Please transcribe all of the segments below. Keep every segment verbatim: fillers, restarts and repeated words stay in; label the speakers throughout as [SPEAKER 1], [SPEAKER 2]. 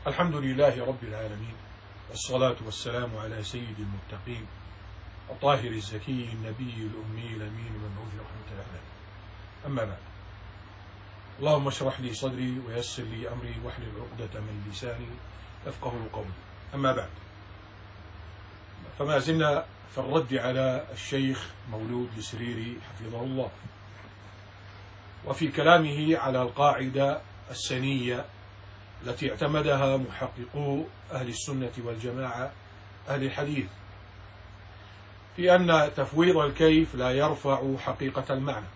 [SPEAKER 1] الحمد لله رب العالمين، والصلاة والسلام على سيد المتقين الطاهر الزكي النبي الأمي الأمين المبعوث رحمة العالمين. أما بعد، اللهم اشرح لي صدري ويسر لي أمري واحلل عقدة من لساني يفقه قولي. أما بعد، فما زلنا في الرد على الشيخ مولود السريري حفظه الله، وفي كلامه على القاعدة السنية التي اعتمدها محققو أهل السنة والجماعة أهل الحديث، في أن تفويض الكيف لا يرفع حقيقة المعنى.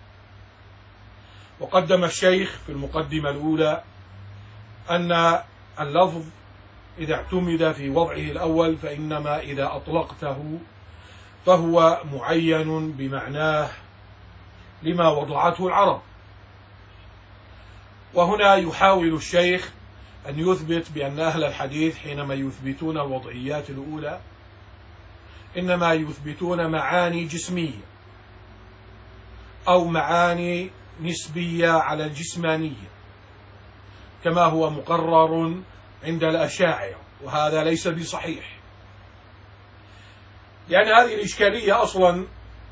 [SPEAKER 1] وقدم الشيخ في المقدمة الأولى أن اللفظ إذا اعتمد في وضعه الأول فإنما إذا أطلقته فهو معين بمعناه لما وضعته العرب. وهنا يحاول الشيخ أن يثبت بأن أهل الحديث حينما يثبتون الوضعيات الأولى إنما يثبتون معاني جسمية أو معاني نسبية على الجسمانية كما هو مقرر عند الأشاعرة، وهذا ليس بصحيح. يعني هذه الإشكالية أصلا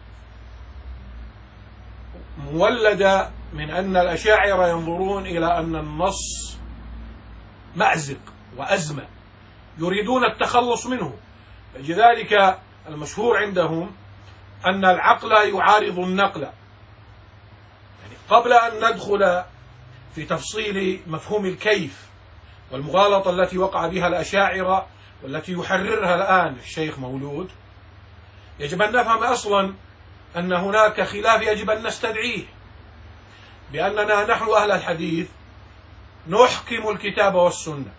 [SPEAKER 1] مولدة من أن الأشاعرة ينظرون إلى أن النص مأزق وأزمة يريدون التخلص منه، لذلك المشهور عندهم أن العقل يعارض النقل. يعني قبل أن ندخل في تفصيل مفهوم الكيف والمغالطة التي وقع بها الأشاعرة والتي يحررها الآن الشيخ مولود، يجب أن نفهم أصلا أن هناك خلاف يجب أن نستدعيه، بأننا نحن أهل الحديث نحكم الكتاب والسنة،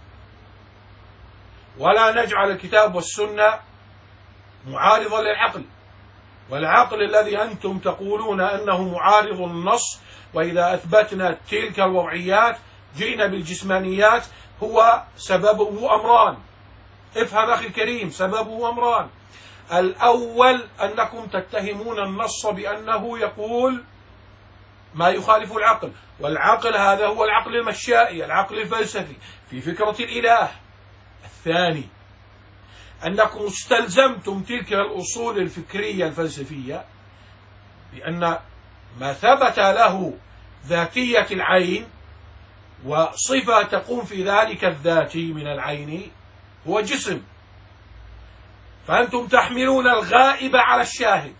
[SPEAKER 1] ولا نجعل الكتاب والسنة معارضا للعقل. والعقل الذي أنتم تقولون أنه معارض النص وإذا أثبتنا تلك الوضعيات جئنا بالجسمانيات هو سببه أمران. افهم أخي الكريم، سببه أمران. الأول أنكم تتهمون النص بأنه يقول ما يخالف العقل، والعقل هذا هو العقل المشائي، العقل الفلسفي في فكرة الإله. الثاني أنكم استلزمتم تلك الأصول الفكرية الفلسفية بأن ما ثبت له ذاتية العين وصفة تقوم في ذلك الذاتي من العين هو جسم، فأنتم تحملون الغائب على الشاهد.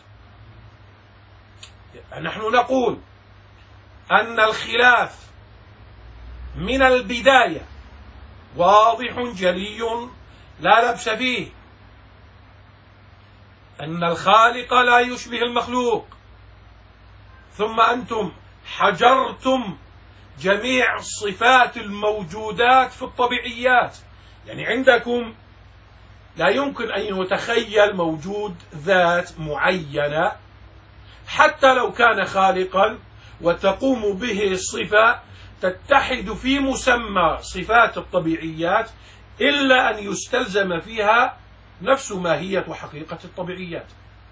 [SPEAKER 1] نحن نقول أن الخلاف من البداية واضح جلي لا لبس فيه، أن الخالق لا يشبه المخلوق، ثم أنتم حجرتم جميع صفات الموجودات في الطبيعيات. يعني عندكم لا يمكن أن يتخيل موجود ذات معينة حتى لو كان خالقا وتقوم به صفة تتحد في مسمى صفات الطبيعيات إلا أن يستلزم فيها نفس ماهية وحقيقة الطبيعيات.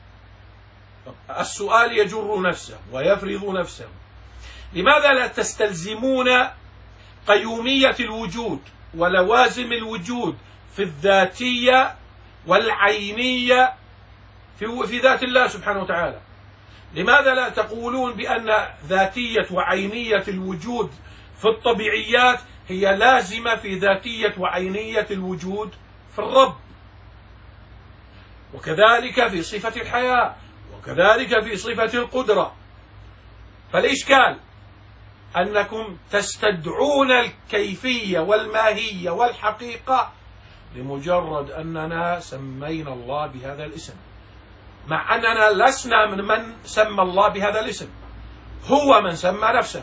[SPEAKER 1] السؤال يجر نفسه ويفرض نفسه، لماذا لا تستلزمون قيومية الوجود ولوازم الوجود في الذاتية والعينية في ذات الله سبحانه وتعالى؟ لماذا لا تقولون بأن ذاتية وعينية الوجود في الطبيعيات هي لازمة في ذاتية وعينية الوجود في الرب، وكذلك في صفة الحياة، وكذلك في صفة القدرة؟ فالإشكال أنكم تستدعون الكيفية والماهية والحقيقة لمجرد أننا سمينا الله بهذا الاسم، مع أننا لسنا من من سمى الله بهذا الاسم، هو من سمى نفسه.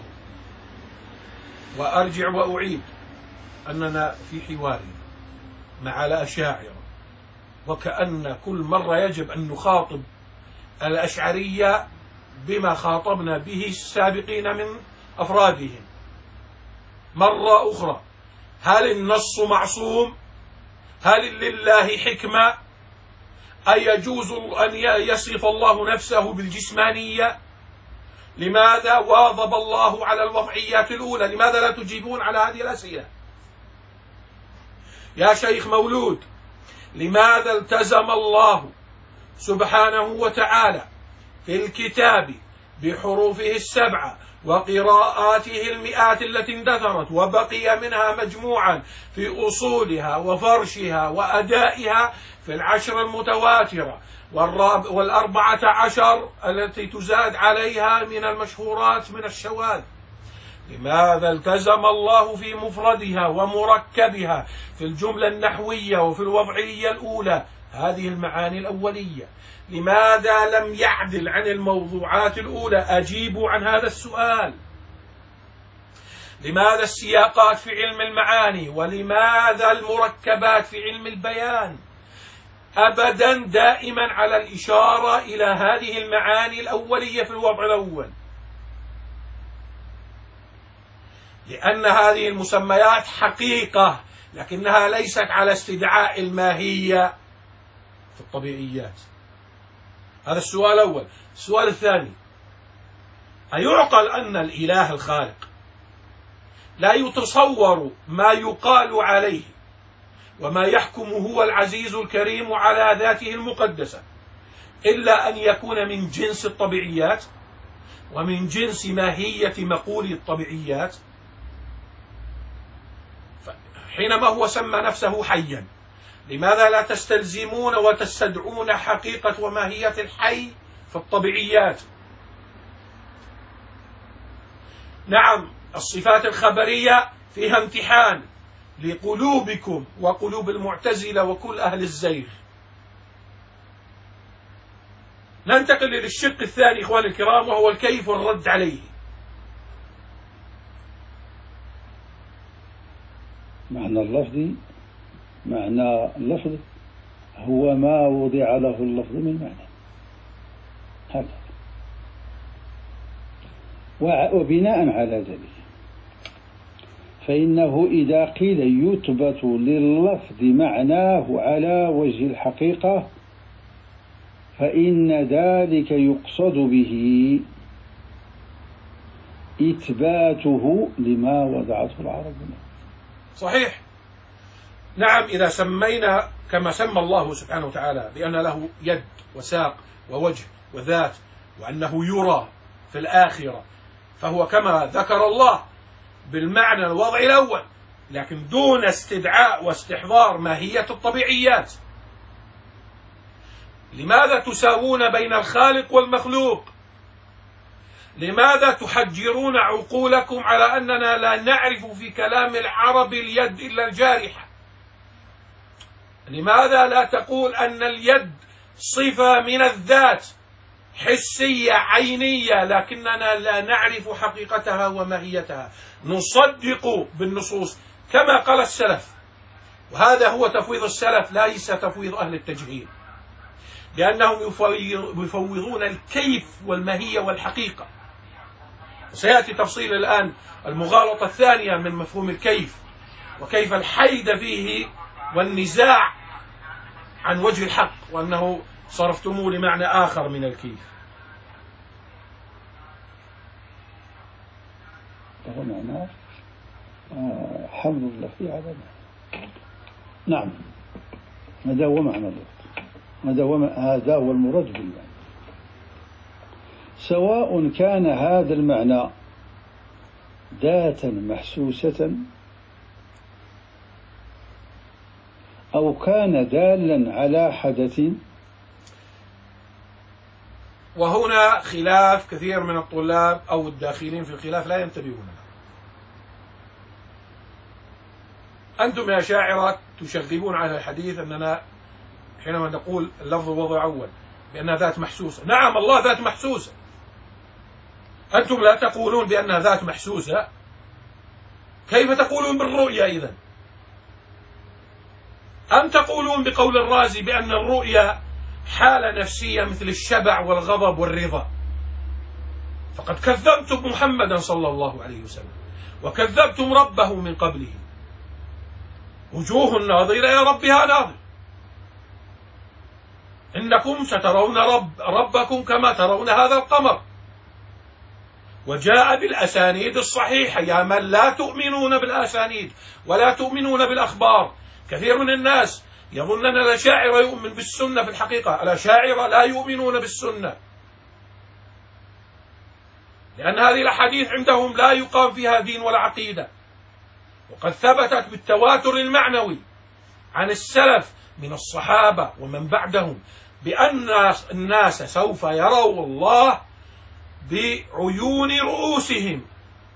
[SPEAKER 1] وأرجع وأعيد أننا في حوار مع الأشاعرة، وكأن كل مرة يجب أن نخاطب الأشعرية بما خاطبنا به السابقين من أفرادهم مرة أخرى. هل النص معصوم؟ هل لله حكمة؟ أي يجوز أن يصف الله نفسه بالجسمانية؟ لماذا واظب الله على الوضعيات الأولى؟ لماذا لا تجيبون على هذه الأسئلة؟ يا شيخ مولود، لماذا التزم الله سبحانه وتعالى في الكتاب بحروفه السبعة وقراءاته المئات التي اندثرت وبقي منها مجموعا في أصولها وفرشها وأدائها في العشر المتواترة والأربعة عشر التي تزاد عليها من المشهورات من الشواذ؟ لماذا التزم الله في مفردها ومركبها في الجملة النحوية وفي الوضعية الأولى هذه المعاني الأولية؟ لماذا لم يعدل عن الموضوعات الأولى؟ أجيبوا عن هذا السؤال. لماذا السياقات في علم المعاني ولماذا المركبات في علم البيان أبدا دائما على الإشارة إلى هذه المعاني الأولية في الوضع الأول؟ لأن هذه المسميات حقيقة لكنها ليست على استدعاء الماهية في الطبيعيات. هذا السؤال الأول. السؤال الثاني: أيعقل أن الإله الخالق لا يتصور ما يقال عليه وما يحكم هو العزيز الكريم على ذاته المقدسة إلا أن يكون من جنس الطبيعيات ومن جنس ماهية مقول الطبيعيات؟ حينما هو سمى نفسه حيا، لماذا لا تستلزمون وتستدعون حقيقة وماهية الحي في الطبيعيات؟ نعم، الصفات الخبرية فيها امتحان لقلوبكم وقلوب المعتزلة وكل أهل الزيغ. ننتقل للشق الثاني إخواني الكرام، وهو الكيف والرد عليه.
[SPEAKER 2] معنى اللفظ معنى اللفظ هو ما وضع له اللفظ من معنى، هكذا. وبناء على ذلك فإنه إذا قيل يثبت لللفظ معناه على وجه الحقيقة فإن ذلك يقصد به إثباته لما وضعته العرب.
[SPEAKER 1] صحيح. نعم، إذا سمينا كما سمى الله سبحانه وتعالى بأن له يد وساق ووجه وذات وأنه يرى في الآخرة، فهو كما ذكر الله بالمعنى الوضعي الأول، لكن دون استدعاء واستحضار ماهية الطبيعيات. لماذا تساوون بين الخالق والمخلوق؟ لماذا تحجرون عقولكم على أننا لا نعرف في كلام العرب اليد إلا الجارحة؟ لماذا لا تقول أن اليد صفة من الذات حسية عينية لكننا لا نعرف حقيقتها وماهيتها؟ نصدق بالنصوص كما قال السلف، وهذا هو تفويض السلف ليس تفويض أهل التجهيل، لأنهم يفوضون الكيف والماهية والحقيقة. سيأتي تفصيل الآن المغالطة الثانية من مفهوم الكيف وكيف الحيد فيه والنزاع عن وجه الحق، وأنه صرفتموه لمعنى آخر من الكيف.
[SPEAKER 2] هذا معناه حمل اللفظ على معنى. نعم، هذا هو معنى اللفظ، هذا هو هذا هو المراد بالمعنى، سواء كان هذا المعنى ذاتا محسوسة أو كان دالا على حدث.
[SPEAKER 1] وهنا خلاف كثير من الطلاب أو الداخلين في الخلاف لا ينتبهون. أنتم يا شاعرة تشغبون على الحديث أننا حينما نقول اللفظ وضع أول بأنها ذات محسوسة. نعم، الله ذات محسوسة. أنتم لا تقولون بأنها ذات محسوسة، كيف تقولون بالرؤية إذن؟ أم تقولون بقول الرازي بأن الرؤية حالة نفسية مثل الشبع والغضب والرضا؟ فقد كذبتم محمدا صلى الله عليه وسلم وكذبتم ربه من قبله. وجوه الناظر إلى ربها ناظر. إنكم سترون رب ربكم كما ترون هذا القمر. وجاء بالأسانيد الصحيحة. يا من لا تؤمنون بالأسانيد ولا تؤمنون بالأخبار، كثير من الناس يظن أن الأشاعرة يؤمن بالسنة، في الحقيقة الأشاعرة لا يؤمنون بالسنة، لأن هذه الأحاديث عندهم لا يقام فيها دين ولا عقيدة، وقد ثبتت بالتواتر المعنوي عن السلف من الصحابة ومن بعدهم بأن الناس سوف يروا الله بعيون رؤوسهم،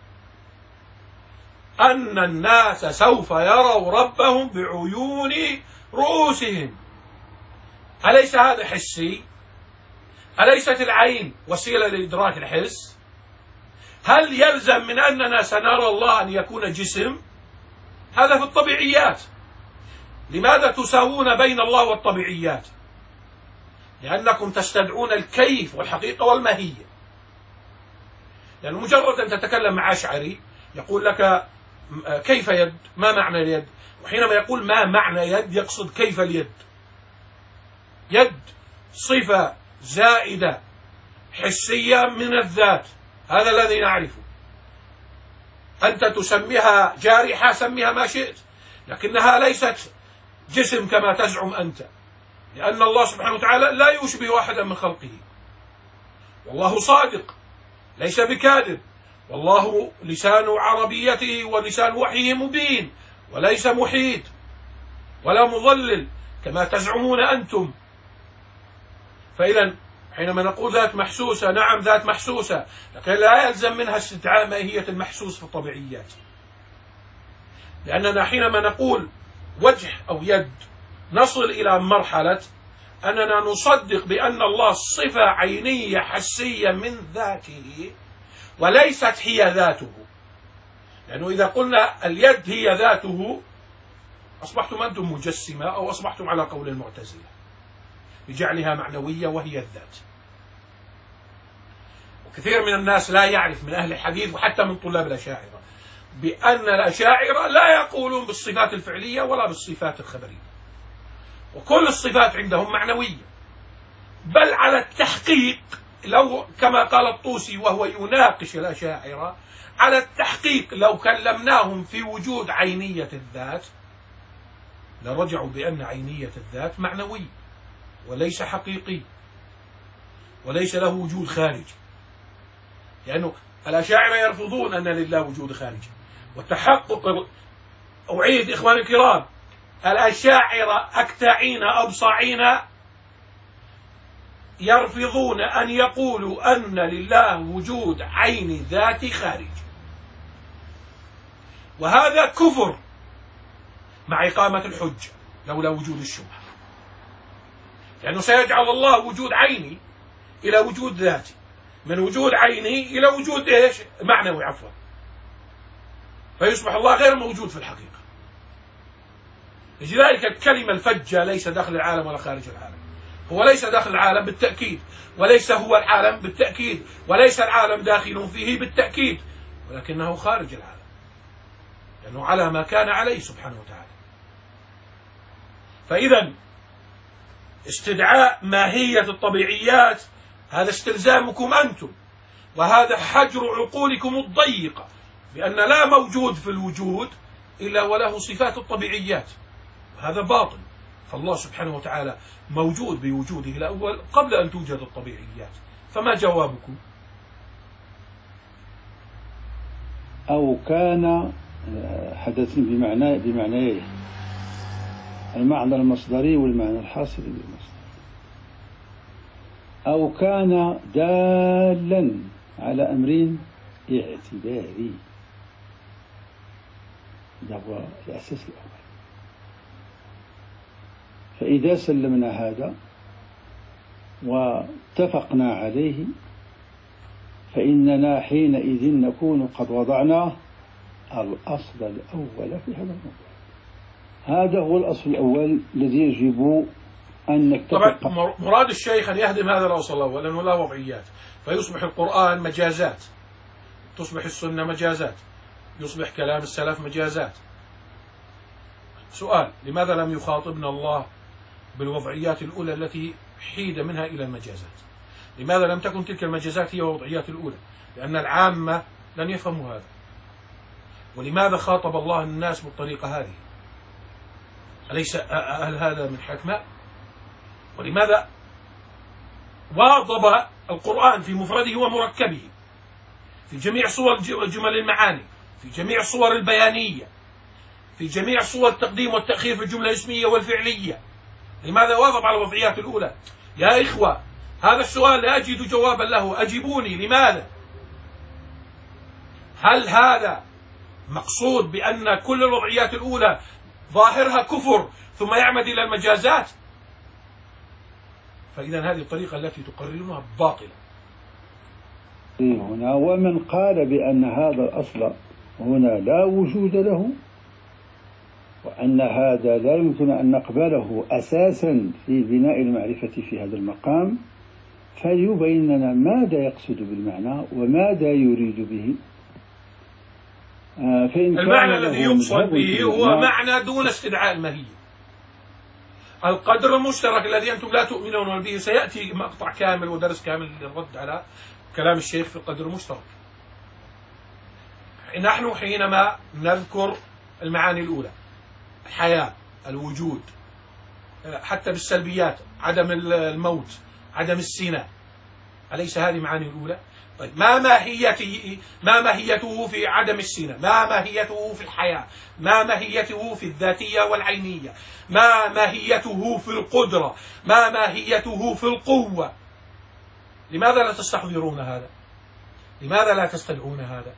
[SPEAKER 1] أن الناس سوف يروا ربهم بعيون رؤوسهم. أليس هذا حسي؟ أليست العين وسيلة لإدراك الحس؟ هل يلزم من أننا سنرى الله أن يكون جسم؟ هذا في الطبيعيات. لماذا تساوون بين الله والطبيعيات؟ لأنكم تستدعون الكيف والحقيقة والماهية. لأن يعني مجرد أن تتكلم مع أشعري يقول لك كيف يد؟ ما معنى اليد؟ وحينما يقول ما معنى يد يقصد كيف اليد. يد صفة زائدة حسية من الذات، هذا الذي نعرفه. أنت تسميها جارحة، سميها ما شئت، لكنها ليست جسم كما تزعم أنت، لأن الله سبحانه وتعالى لا يشبه أحدا من خلقه، والله صادق ليس بكاذب، والله لسان عربيته ولسان وحيه مبين وليس محيط ولا مضلل كما تزعمون أنتم. فإذا حينما نقول ذات محسوسة، نعم ذات محسوسة، لكن لا يلزم منها استدعاء ماهية المحسوس في الطبيعيات، لأننا حينما نقول وجه أو يد نصل إلى مرحلة أننا نصدق بأن الله صفة عينية حسية من ذاته وليست هي ذاته. لأنه إذا قلنا اليد هي ذاته أصبحتم أنتم مجسمة، أو أصبحتم على قول المعتزلة بجعلها معنوية وهي الذات. وكثير من الناس لا يعرف من أهل الحديث وحتى من طلاب الأشاعرة بأن الأشاعرة لا يقولون بالصفات الفعلية ولا بالصفات الخبرية، وكل الصفات عندهم معنوية، بل على التحقيق، لو كما قال الطوسي وهو يناقش الأشاعرة، على التحقيق لو كلمناهم في وجود عينية الذات لرجعوا بأن عينية الذات معنوي وليس حقيقي وليس له وجود خارجي، لأنه الأشاعرة يرفضون أن لله وجود خارجي. والتحقق، أعيد إخواني الكرام، الأشاعرة أكتعين أبصعين يرفضون أن يقولوا أن لله وجود عين ذات خارج، وهذا كفر مع إقامة الحجة لولا وجود الشبهة، لأنه سيجعل الله وجود عيني إلى وجود ذاتي، من وجود عيني إلى وجود إيش؟ معنوي، عفوا، فيصبح الله غير موجود في الحقيقة. لذلك الكلمة الفجة ليس داخل العالم ولا خارج العالم، هو ليس داخل العالم بالتأكيد، وليس هو العالم بالتأكيد، وليس العالم داخل فيه بالتأكيد، ولكنه خارج العالم، لأنه على ما كان عليه سبحانه وتعالى. فإذا استدعاء ماهية الطبيعيات هذا استلزامكم أنتم، وهذا حجر عقولكم الضيقة بأن لا موجود في الوجود إلا وله صفات الطبيعيات، هذا باطل. فالله سبحانه وتعالى موجود بوجوده الأول قبل أن توجد الطبيعيات. فما جوابكم؟
[SPEAKER 2] أو كان حدث بمعنى بمعنى المعنى المصدري والمعنى الحاصل بالمصدر، أو كان دالا على أمر اعتباري، هذا هو الأساس الأول. فإذا سلمنا هذا واتفقنا عليه فإننا حينئذ نكون قد وضعنا الأصل الأول في هذا الموضوع. هذا هو الأصل الأول الذي يجب أن نتفق.
[SPEAKER 1] طبعا مراد الشيخ أن يهدم هذا الأصل الأول لأنه لا وضعيات، فيصبح القرآن مجازات، تصبح السنة مجازات، يصبح كلام السلف مجازات. سؤال: لماذا لم يخاطبنا الله بالوضعيات الأولى التي حيد منها إلى المجازات؟ لماذا لم تكن تلك المجازات هي الوضعيات الأولى؟ لأن العامة لن يفهموا هذا. ولماذا خاطب الله الناس بالطريقة هذه؟ أليس هل هذا من حكمة؟ ولماذا واظب القرآن في مفرده ومركبه في جميع صور جمل المعاني، في جميع الصور البيانية، في جميع صور التقديم والتأخير في الجملة الاسمية والفعلية؟ لماذا واظب على الوضعيات الأولى؟ يا إخوة، هذا السؤال لا أجد جوابا له، أجيبوني. لماذا؟ هل هذا مقصود بأن كل الوضعيات الأولى ظاهرها كفر ثم يعمد إلى المجازات؟ فإذا هذه الطريقة التي تقررونها باطلة.
[SPEAKER 2] هنا ومن قال بأن هذا الأصل هنا لا وجود له، وأن هذا لا يمكن أن نقبله أساسا في بناء المعرفة في هذا المقام، فليبين لنا ماذا يقصد بالمعنى وماذا يريد به.
[SPEAKER 1] آه المعنى الذي يقصد به هو معنى دون استدعاء الماهية. القدر المشترك الذي أنتم لا تؤمنون به، سيأتي مقطع كامل ودرس كامل للرد على كلام الشيخ في القدر المشترك. نحن حينما نذكر المعاني الأولى، الحياة، الوجود، حتى بالسلبيات، عدم الموت، عدم السنة، أليس هذه معاني الأولى؟ طيب ما ماهيته؟ ما ماهيته في عدم السنة؟ ما ماهيته في الحياة؟ ما ماهيته في الذاتية والعينية؟ ما ماهيته في القدرة؟ ما ماهيته في القوة؟ لماذا لا تستحضرون هذا؟ لماذا لا تستدعون هذا؟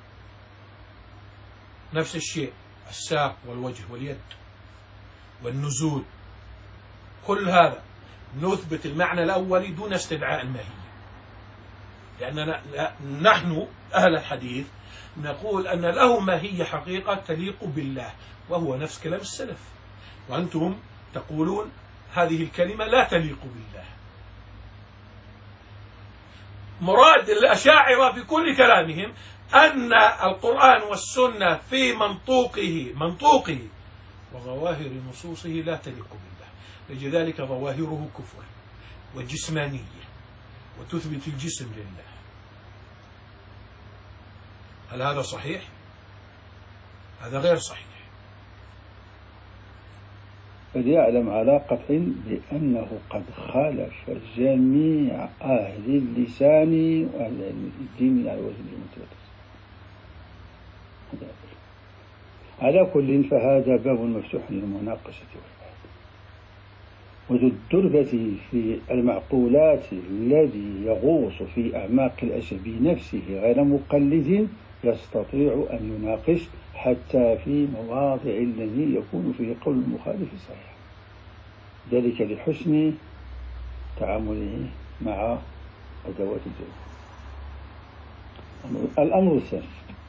[SPEAKER 1] نفس الشيء الساق والوجه واليد والنزول، كل هذا نثبت المعنى الأول دون استدعاء الماهية، لأننا نحن أهل الحديث نقول أن له ماهية حقيقة تليق بالله، وهو نفس كلام السلف، وأنتم تقولون هذه الكلمة لا تليق بالله. مراد الأشاعرة في كل كلامهم أن القرآن والسنة في منطوقه منطوقه وظواهر نصوصه لا تليق بالله، لذلك ظواهره كفر وجسمانية وتثبت الجسم لله. هل هذا صحيح؟ هذا غير صحيح.
[SPEAKER 2] فليعلم على قطع بأنه قد خالف جميع أهل اللسان وأهل الدين على وجه المتواتر. على كل فهذا باب مفتوح للمناقشة والبحث. وذو الدربة في المعقولات الذي يغوص في أعماق الأشب نفسه غير مقلد يستطيع أن يناقش حتى في مواضع الذي يكون فيه قول المخالف صحيح، ذلك لحسن تعامله مع أدوات الجواب. الأمر الثاني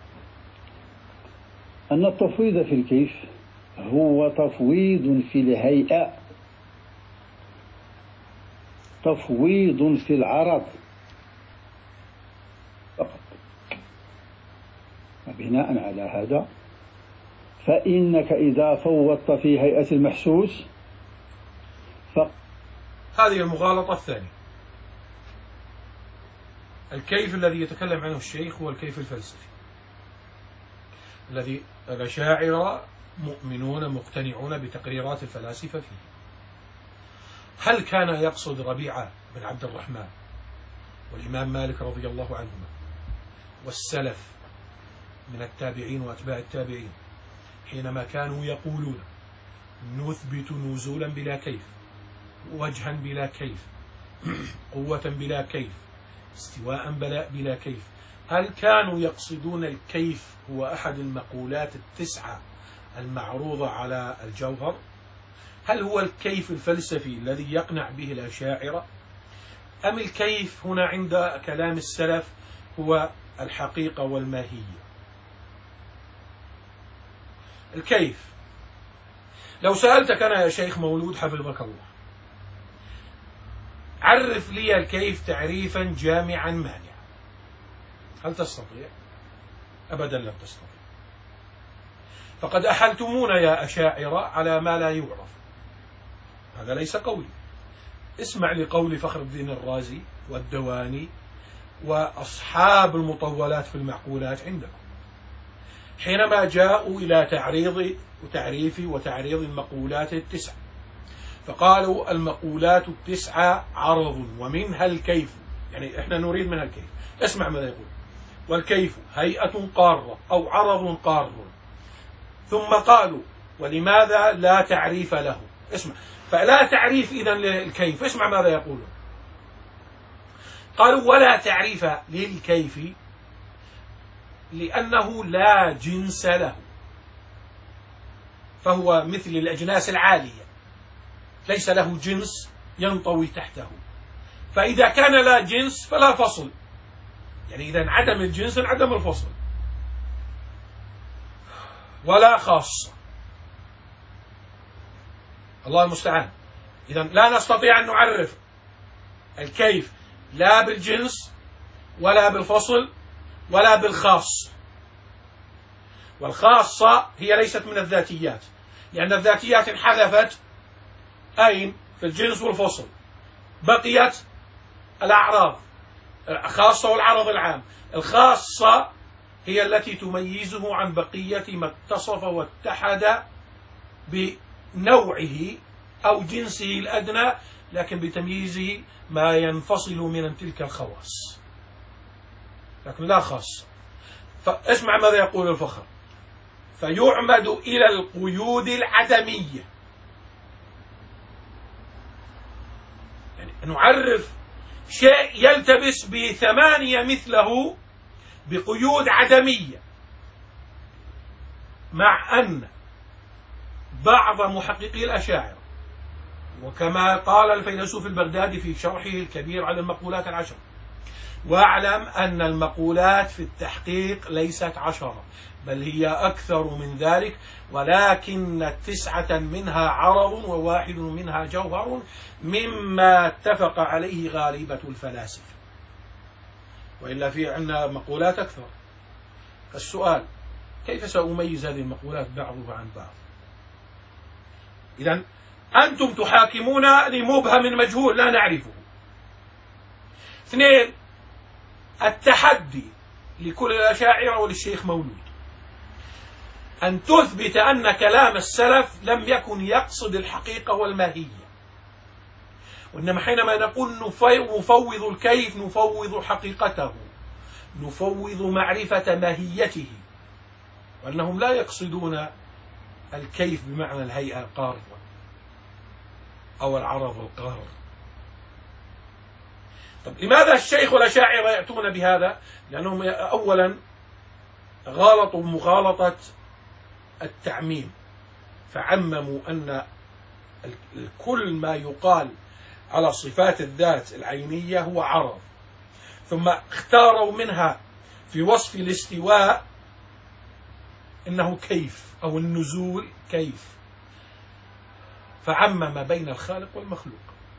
[SPEAKER 2] أن التفويض في الكيف هو تفويض في الهيئة، تفويض في العرض فقط. وبناء على هذا فإنك إذا فوضت في هيئة المحسوس ف...
[SPEAKER 1] هذه المغالطة الثانية. الكيف الذي يتكلم عنه الشيخ هو الكيف الفلسفي الذي الأشاعرة مؤمنون مقتنعون بتقريرات الفلاسفة فيه. هل كان يقصد ربيعة بن عبد الرحمن والإمام مالك رضي الله عنهما والسلف من التابعين وأتباع التابعين حينما كانوا يقولون نثبت نزولا بلا كيف، وجها بلا كيف، قوة بلا كيف، استواء بلا كيف، هل كانوا يقصدون الكيف هو أحد المقولات التسعة المعروضة على الجوهر؟ هل هو الكيف الفلسفي الذي يقنع به الأشاعرة، أم الكيف هنا عند كلام السلف هو الحقيقة والماهية؟ الكيف، لو سألتك أنا يا شيخ مولود حفظك الله عرف لي الكيف تعريفا جامعا مانعا، هل تستطيع؟ أبدا لن تستطيع. فقد أحلتمونا يا أشاعرة على ما لا يعرف، هذا ليس قولي. اسمع لقول فخر الدين الرازي والدواني وأصحاب المطولات في المعقولات عندكم حينما جاءوا إلى تعريض وتعريف وتعريض المقولات التسعة، فقالوا المقولات التسعة عرض ومنها الكيف، يعني إحنا نريد منها الكيف. اسمع ماذا يقول: والكيف هيئة قارة أو عرض قار. ثم قالوا: ولماذا لا تعريف له؟ اسمع، فلا تعريف إذن للكيف. اسمع ماذا يقولون. قالوا: ولا تعريف للكيف لأنه لا جنس له، فهو مثل الأجناس العالية ليس له جنس ينطوي تحته، فإذا كان لا جنس فلا فصل، يعني إذا عدم الجنس عدم الفصل، ولا خاصة. الله المستعان. إذا لا نستطيع أن نعرف الكيف لا بالجنس ولا بالفصل ولا بالخاص. والخاصة هي ليست من الذاتيات، لأن الذاتيات انحذفت أين؟ في الجنس والفصل. بقيت الأعراض الخاصة والعرض العام. الخاصة هي التي تميزه عن بقية ما اتصف واتحد بنوعه أو جنسه الأدنى، لكن بتمييزه ما ينفصل من تلك الخواص، لكن لا خاصة. فاسمع ماذا يقول الفخر: فيعمد إلى القيود العدمية، يعني نعرف شيء يلتبس بثمانية مثله بقيود عدمية، مع أن بعض محققي الأشاعرة، وكما قال الفيلسوف البغدادي في شرحه الكبير على المقولات العشر: واعلم أن المقولات في التحقيق ليست عشرة بل هي أكثر من ذلك، ولكن تسعة منها عرض وواحد منها جوهر، مما اتفق عليه غالبة الفلاسفة، وإلا في عندنا مقولات أكثر. السؤال: كيف سأميز هذه المقولات بعضها عن بعض؟ إذن أنتم تحاكمون لمبهم مجهول لا نعرفه. اثنين: التحدي لكل الأشاعرة وللشيخ مولود أن تثبت أن كلام السلف لم يكن يقصد الحقيقة والماهية، وإنما حينما نقول نفوض الكيف نفوض حقيقته، نفوض معرفة ماهيته، وأنهم لا يقصدون الكيف بمعنى الهيئة القارة أو العرض القار. طب لماذا الشيخ والأشاعرة يأتون بهذا؟ لأنهم أولا غالطوا مغالطة التعميم، فعمموا أن كل ما يقال على صفات الذات العينية هو عرض، ثم اختاروا منها في وصف الاستواء إنه كيف أو النزول كيف، فعمم بين الخالق والمخلوق.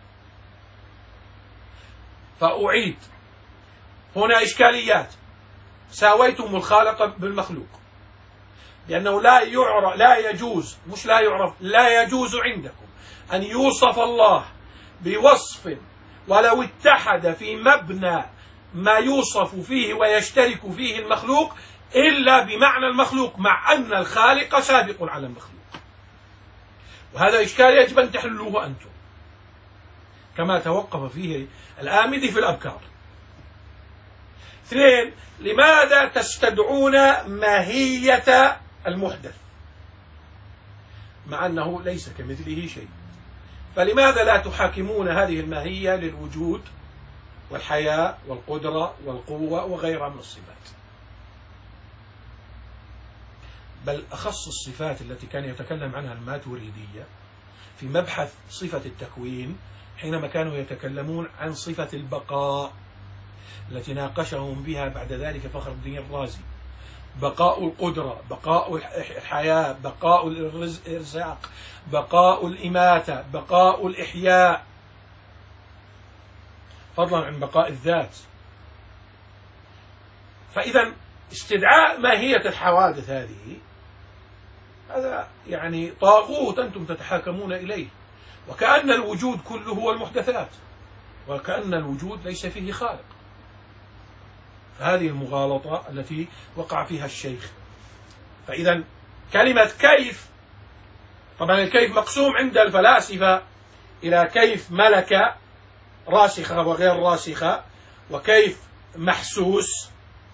[SPEAKER 1] فأعيد هنا إشكاليات: ساويتم الخالق بالمخلوق، لأنه لا يعرف لا يجوز مش لا يعرف لا يجوز عندكم أن يوصف الله بوصف ولو اتحد في مبنى ما يوصف فيه ويشترك فيه المخلوق إلا بمعنى المخلوق، مع أن الخالق سابق على المخلوق. وهذا إشكال يجب أن تحلوه أنتم، كما توقف فيه الآمدي في الأبكار. اثنين: لماذا تستدعون ماهية المحدث مع أنه ليس كمثله شيء؟ فلماذا لا تحاكمون هذه الماهية للوجود والحياة والقدرة والقوة وغيرها من الصفات؟ بل أخص الصفات التي كان يتكلم عنها الماتريدية في مبحث صفة التكوين، حينما كانوا يتكلمون عن صفة البقاء التي ناقشهم بها بعد ذلك فخر الدين الرازي: بقاء القدرة، بقاء الحياة، بقاء الإرزاق، بقاء الإماتة، بقاء الإحياء، فضلا عن بقاء الذات. فإذا استدعاء ماهية الحوادث هذه هذا يعني طاغوت أنتم تتحاكمون إليه، وكأن الوجود كله هو المحدثات، وكأن الوجود ليس فيه خالق. فهذه المغالطة التي وقع فيها الشيخ. فإذا كلمة كيف، طبعا الكيف مقسوم عند الفلاسفة إلى كيف ملكة راسخة وغير راسخة، وكيف محسوس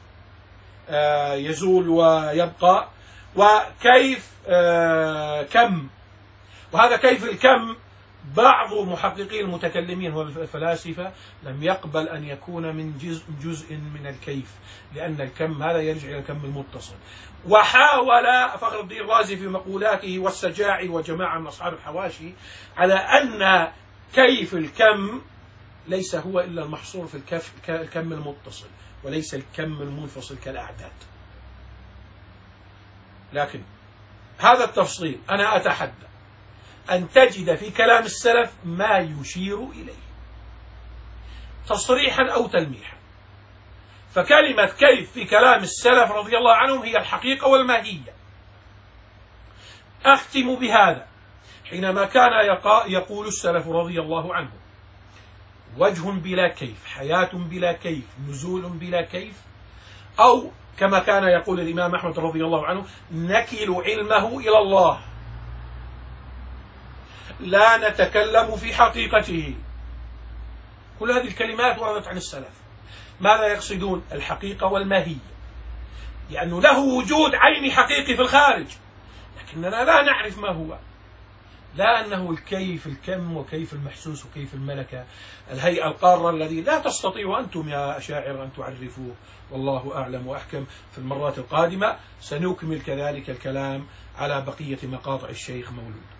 [SPEAKER 1] يزول ويبقى، وكيف كم. وهذا كيف الكم بعض محققي المتكلمين والفلاسفة لم يقبل أن يكون من جزء, جزء من الكيف، لأن الكم هذا يرجع إلى الكم المتصل. وحاول فخر الدين الرازي في مقولاته والسجاعي وجماعة من أصحاب الحواشي على أن كيف الكم ليس هو إلا المحصور في الكف الكم المتصل وليس الكم المنفصل كالأعداد. لكن هذا التفصيل أنا أتحدى أن تجد في كلام السلف ما يشير إليه تصريحا أو تلميحا. فكلمة كيف في كلام السلف رضي الله عنهم هي الحقيقة والماهية. أختم بهذا: حينما كان يقول السلف رضي الله عنهم وجه بلا كيف، حياة بلا كيف، نزول بلا كيف، أو كما كان يقول الإمام أحمد رضي الله عنه نكل علمه إلى الله لا نتكلم في حقيقته، كل هذه الكلمات وردت عن السلف. ماذا يقصدون؟ الحقيقة والماهية، لأنه له وجود عيني حقيقي في الخارج لكننا لا نعرف ما هو، لا أنه الكيف الكم وكيف المحسوس وكيف الملكة، الهيئة القارة الذي لا تستطيع أنتم يا أشاعر أن تعرفوه. والله أعلم وأحكم. في المرات القادمة سنكمل كذلك الكلام على بقية مقاطع الشيخ مولود.